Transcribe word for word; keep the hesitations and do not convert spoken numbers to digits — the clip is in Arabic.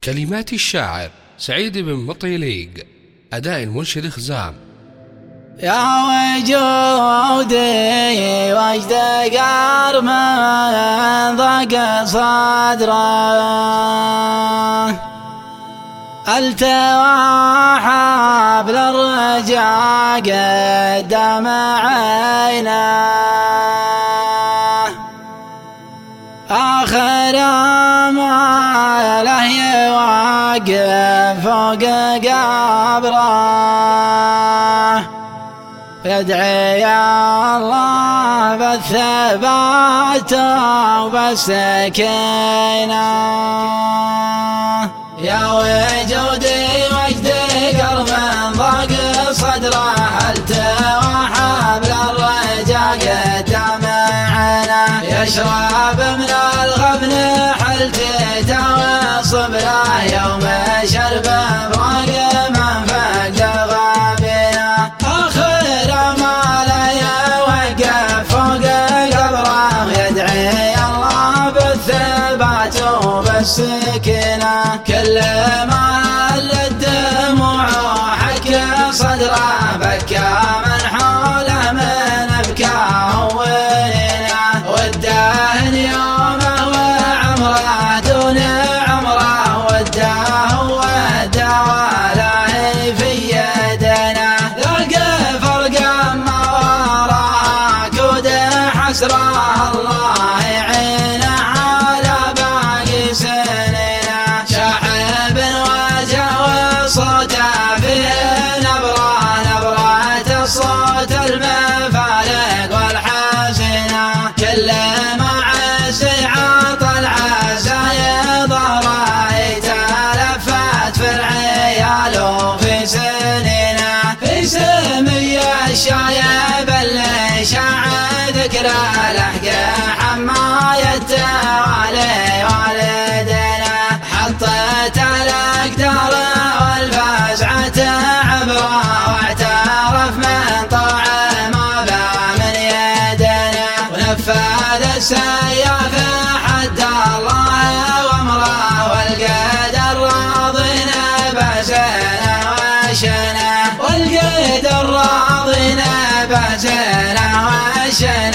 كلمات الشاعر سعيد بن مطيليق، أداء المنشد خزام. يا وجودي وجد قار من ضاق صدره، التوى حبل الرجا قدام عينه، آخر ما له يوقف فوق قبره، يدعي الله بالثبات وبالسكينة. يا وجودي وجد قلب ضاق صدره، التوى حبل الرجا قدام عينه، يشرب من الغبن حلتي وصب له يوم شرب براق من فقد غابنا، آخر ما لا يوقف فوق قبره، يدعي الله بالثبات وبالسكينة. كل ما هل الدموع حك صدره، بكى من حوله من ابكاه وهنا، وداه يومه وعمره دون عمره، وداه وداه له في يدنا، ذاق فرقا ما وراء كود حسره، الله يعينه على باقي سنينا. شاحب وجه وصوته فيه نبره، نبرة الصوت المفارق والحزينة، كل ما عزي عطى العزايا ظهره، يتلفت في العيال وفي سنينه، في سمي الشايب اللي شاع ذكره، لحق حمايته والي والدينا، حطيت الاقدار والفزعة عبره، واعترف من طاعه ما با من يدنا، ونفذ السياف حد الله وامره، والقدر راضينا بزنا وشنا، والقدر راضينا بزنا وشنا.